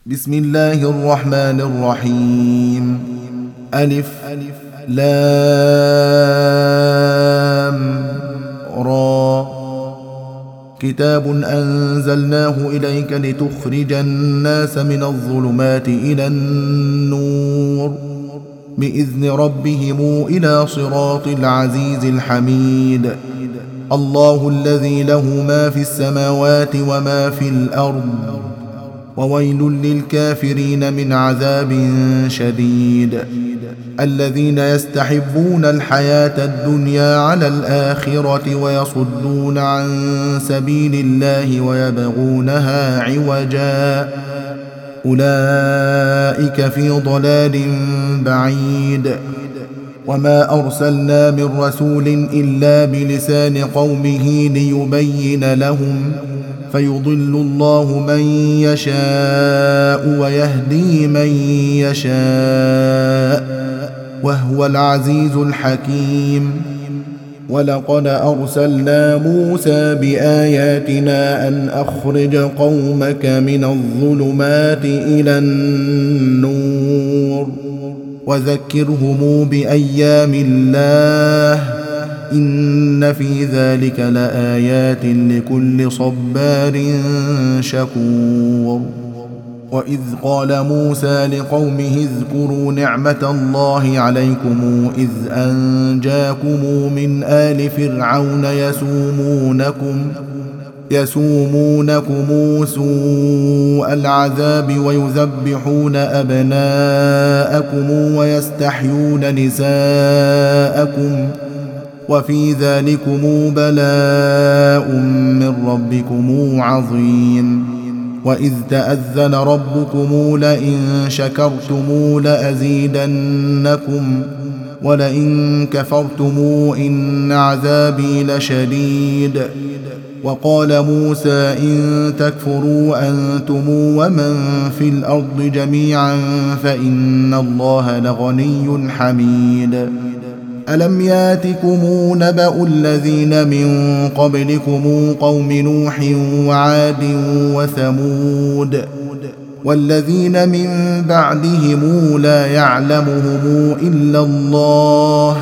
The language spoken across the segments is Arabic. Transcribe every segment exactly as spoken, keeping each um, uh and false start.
بسم الله الرحمن الرحيم. ألف لام را. كتاب أنزلناه إليك لتخرج الناس من الظلمات إلى النور بإذن ربهم إلى صراط العزيز الحميد. الله الذي له ما في السماوات وما في الأرض وويل للكافرين من عذاب شديد. الذين يستحبون الحياة الدنيا على الآخرة ويصدون عن سبيل الله ويبغونها عوجا أولئك في ضلال بعيد. وما أرسلنا من رسول إلا بلسان قومه ليبين لهم فيضل الله من يشاء ويهدي من يشاء وهو العزيز الحكيم. ولقد أرسلنا موسى بآياتنا أن أخرج قومك من الظلمات إلى النور وذكرهم بأيام الله إن في ذلك لآيات لكل صبار شكور. وإذ قال موسى لقومه اذكروا نعمة الله عليكم إذ أنجاكم من آل فرعون يسومونكم يسومونكم سوء العذاب ويذبحون أبناءكم ويستحيون نساءكم وفي ذلكم بلاء من ربكم عظيم. وإذ تأذن ربكم لئن شكرتم لأزيدنكم ولئن كفرتم إن عذابي لشديد. وقال موسى إن تكفروا أنتم ومن في الأرض جميعا فإن الله لغني حميد. ألم ياتكم نبأ الذين من قبلكم قوم نوح وعاد وثمود والذين من بعدهم لا يعلمهم إلا الله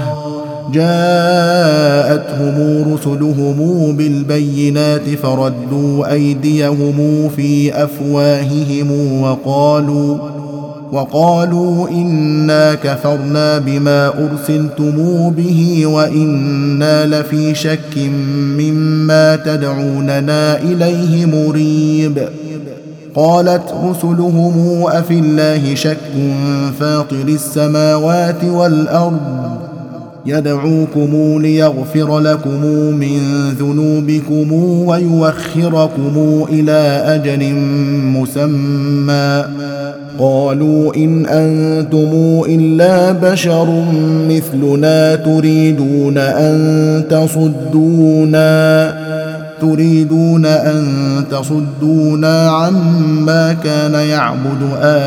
جاءتهم رسلهم بالبينات فردوا أيديهم في أفواههم وقالوا وقالوا إنا كفرنا بما أرسلتم به وإنا لفي شك مما تدعوننا إليه مريب. قالت رسلهم أفي الله شك فاطر السماوات والأرض يدعوكم ليغفر لكم من ذنوبكم ويوخركم إلى أجل مسمى قالوا إن أنتم إلا بشر مثلنا تريدون أن تصدونا تريدون أن تصدونا عما كان يعبد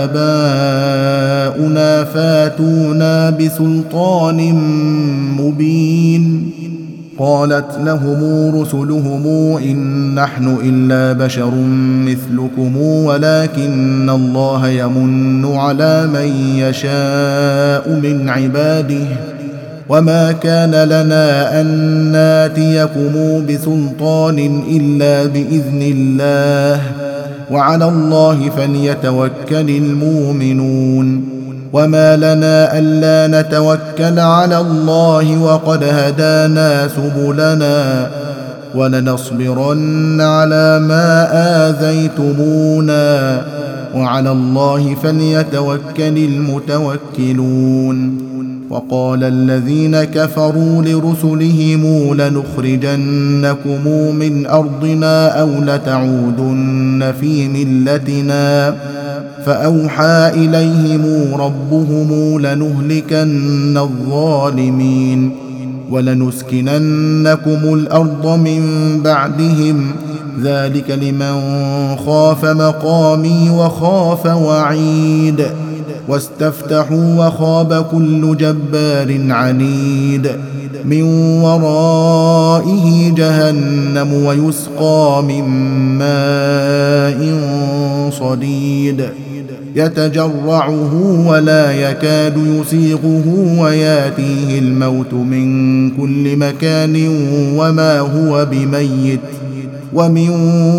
آباؤنا فاتونا بسلطان مبين. قالت لهم رسلهم إن نحن إلا بشر مثلكم ولكن الله يمن على من يشاء من عباده وما كان لنا أن ناتيكم بسلطان إلا بإذن الله وعلى الله فليتوكل المؤمنون. وما لنا ألا نتوكل على الله وقد هدانا سبلنا ولنصبرن على ما آذيتمونا وعلى الله فليتوكل المتوكلون. وقال الذين كفروا لرسلهم لنخرجنكم من أرضنا أو لتعودن في ملتنا فأوحى إليهم ربهم لنهلكن الظالمين ولنسكننكم الأرض من بعدهم ذلك لمن خاف مقامي وخاف وعيد. واستفتحوا وخاب كل جبار عنيد. من ورائه جهنم ويسقى من ماء صديد يتجرعه ولا يكاد يسيغه وياتيه الموت من كل مكان وما هو بميت ومن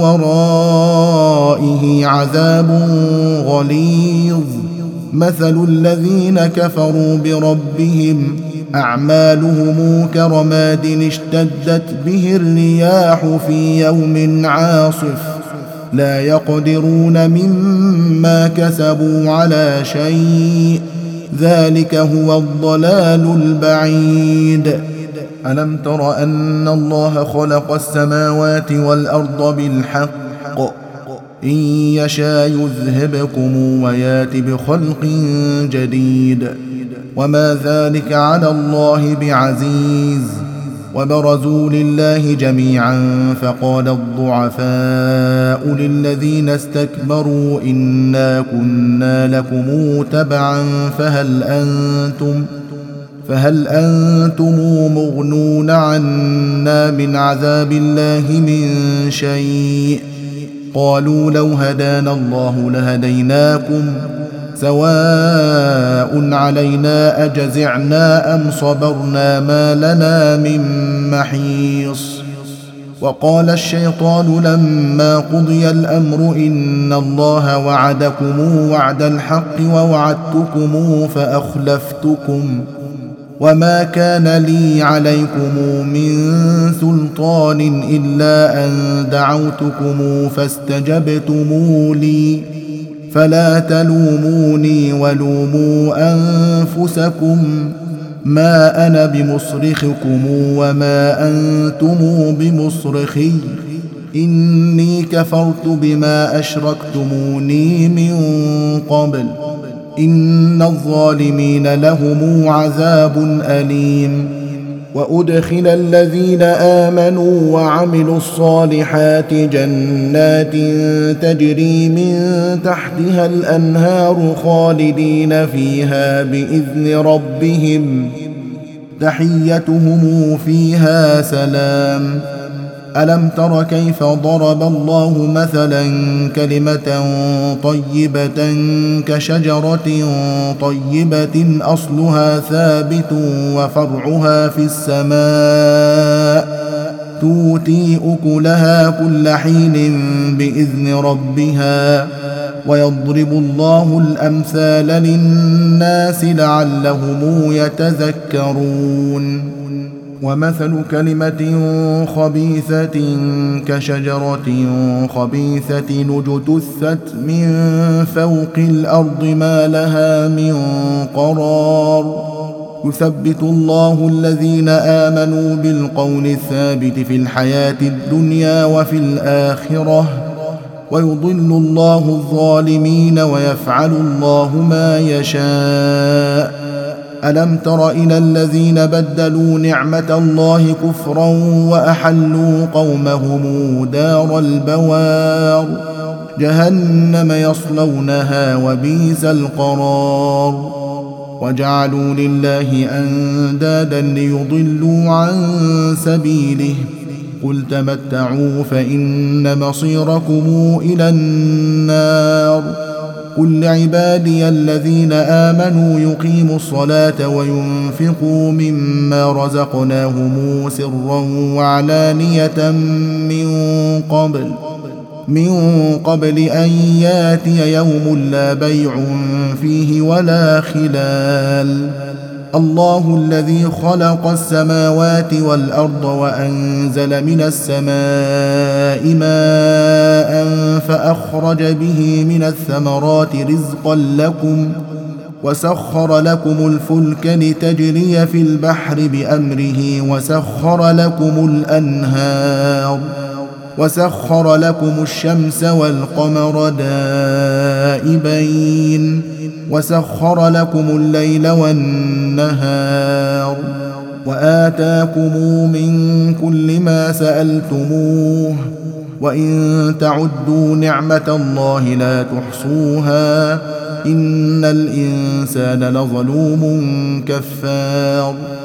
ورائه عذاب غليظ. مثل الذين كفروا بربهم أعمالهم كرماد اشتدت به الرياح في يوم عاصف لا يقدرون مما كسبوا على شيء ذلك هو الضلال البعيد. ألم تر أن الله خلق السماوات والأرض بالحق إن يشاء يذهبكم ويات بخلق جديد وما ذلك على الله بعزيز. وبرزوا لله جميعا فقال الضعفاء للذين استكبروا إنا كنا لكم تبعا فهل أنتم فهل أنتم مغنون عنا من عذاب الله من شيء قالوا لو هدانا الله لهديناكم سواء علينا أجزعنا أم صبرنا ما لنا من محيص. وقال الشيطان لما قضي الأمر إن الله وعدكم وعد الحق ووعدتكم فأخلفتكم وما كان لي عليكم من سلطان إلا أن دعوتكم فاستجبتم لي فلا تلوموني ولوموا أنفسكم ما أنا بمصرخكم وما أنتم بمصرخي إني كفرت بما أشركتموني من قبل إن الظالمين لهم عذاب أليم. وأدخل الذين آمنوا وعملوا الصالحات جنات تجري من تحتها الأنهار خالدين فيها بإذن ربهم تحيتهم فيها سلام. ألم تر كيف ضرب الله مثلا كلمة طيبة كشجرة طيبة أصلها ثابت وفرعها في السماء تؤتي أكلها كل حين بإذن ربها ويضرب الله الأمثال للناس لعلهم يتذكرون. ومثل كلمة خبيثة كشجرة خبيثة اجتثت من فوق الأرض ما لها من قرار يثبت الله الذين آمنوا بالقول الثابت في الحياة الدنيا وفي الآخرة ويضل الله الظالمين ويفعل الله ما يشاء. ألم تر إلى الذين بدلوا نعمة الله كفرا وأحلوا قومهم دار البوار جهنم يصلونها وبئس القرار وجعلوا لله أندادا ليضلوا عن سبيله قل تمتعوا فإن مصيركم إلى النار قل لعبادي الذين آمنوا يقيموا الصلاة وينفقوا مما رزقناهم سرا وعلانية من قبل من قبل أن ياتي يوم لا بيع فيه ولا خلال. الله الذي خلق السماوات والأرض وأنزل من السماء ماء فأخرج به من الثمرات رزقا لكم وسخر لكم الفلك لتجري في البحر بأمره وسخر لكم الأنهار وسخر لكم الشمس والقمر دائبين وسخر لكم الليل والنهار وآتاكم من كل ما سألتموه وإن تعدوا نعمة الله لا تحصوها إن الإنسان لظلوم كفار.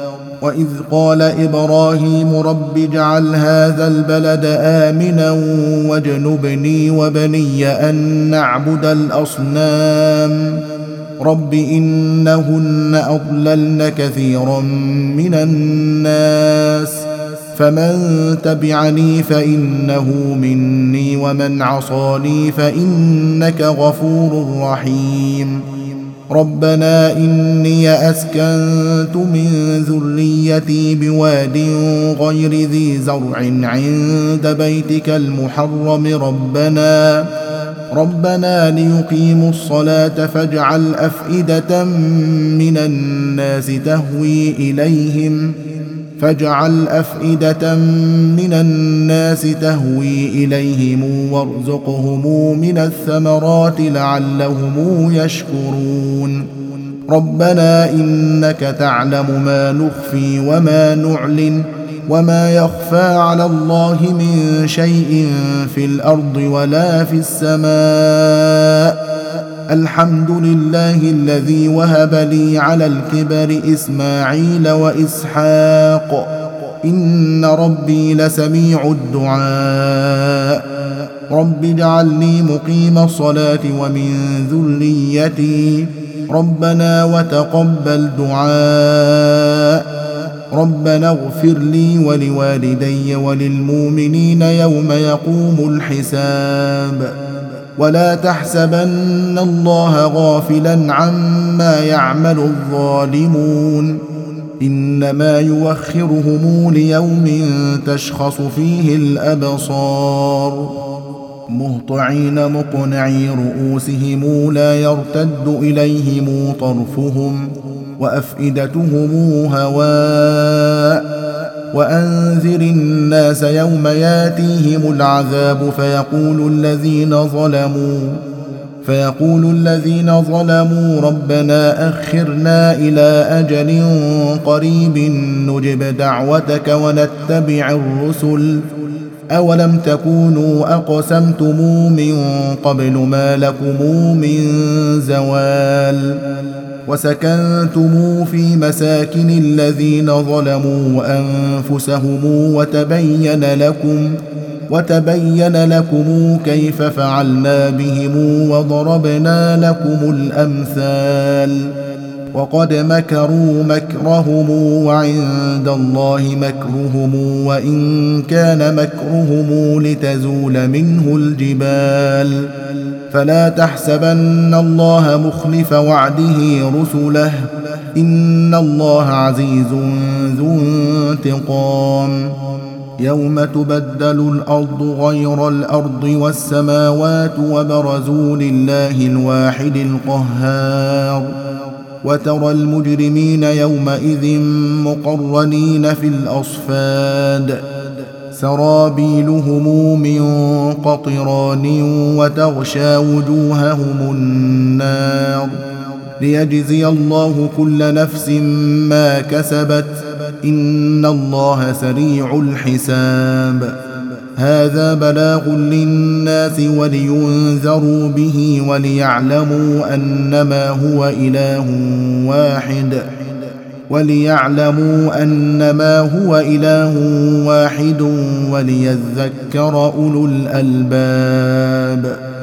وإذ قال إبراهيم رب اجعل هذا البلد آمنا واجنبني وبني أن نعبد الأصنام رب إنهن أضللن كثيرا من الناس فمن تبعني فإنه مني ومن عصاني فإنك غفور رحيم ربنا إني أسكنت من ذريتي بواد غير ذي زرع عند بيتك المحرم ربنا ربنا ليقيموا الصلاة فاجعل أفئدة من الناس تهوي إليهم فاجعل أفئدة من الناس تهوي إليهم وارزقهم من الثمرات لعلهم يشكرون ربنا إنك تعلم ما نخفي وما نعلن وما يخفى على الله من شيء في الأرض ولا في السماء الحمد لله الذي وهب لي على الكبر إسماعيل وإسحاق إن ربي لسميع الدعاء رب اجعلني مقيم الصلاة ومن ذريتي ربنا وتقبل دعاء ربنا اغفر لي ولوالدي وللمؤمنين يوم يقوم الحساب ولا تحسبن الله غافلا عما يعمل الظالمون إنما يوخرهم ليوم تشخص فيه الأبصار مهطعين مقنعي رؤوسهم لا يرتد إليهم طرفهم وأفئدتهم هواء وأنذر الناس يوم ياتيهم العذاب فيقول الذين ظلموا فيقول الذين ظلموا ربنا أخرنا إلى أجل قريب نجب دعوتك ونتبع الرسل أولم تكونوا أقسمتم من قبل ما لكم من زوال وسكنتم في مساكن الذين ظلموا أنفسهم وتبين لكم وتبين لكم كيف فعلنا بهم وضربنا لكم الأمثال وقد مكروا مكرهم وعند الله مكرهم وإن كان مكرهم لتزول منه الجبال فلا تحسبن الله مخلف وعده رسله إن الله عزيز ذو انتقام يوم تبدل الأرض غير الأرض والسماوات وبرزوا لله الواحد القهار وترى المجرمين يومئذ مقرنين في الأصفاد سرابيلهم من قطران وتغشى وجوههم النار ليجزي الله كل نفس ما كسبت إن الله سريع الحساب هذا بلاغ للناس ولينذروا به وليعلموا أنما هو إله واحد وليعلموا أنما هو إله واحد وليذكر أولو الألباب.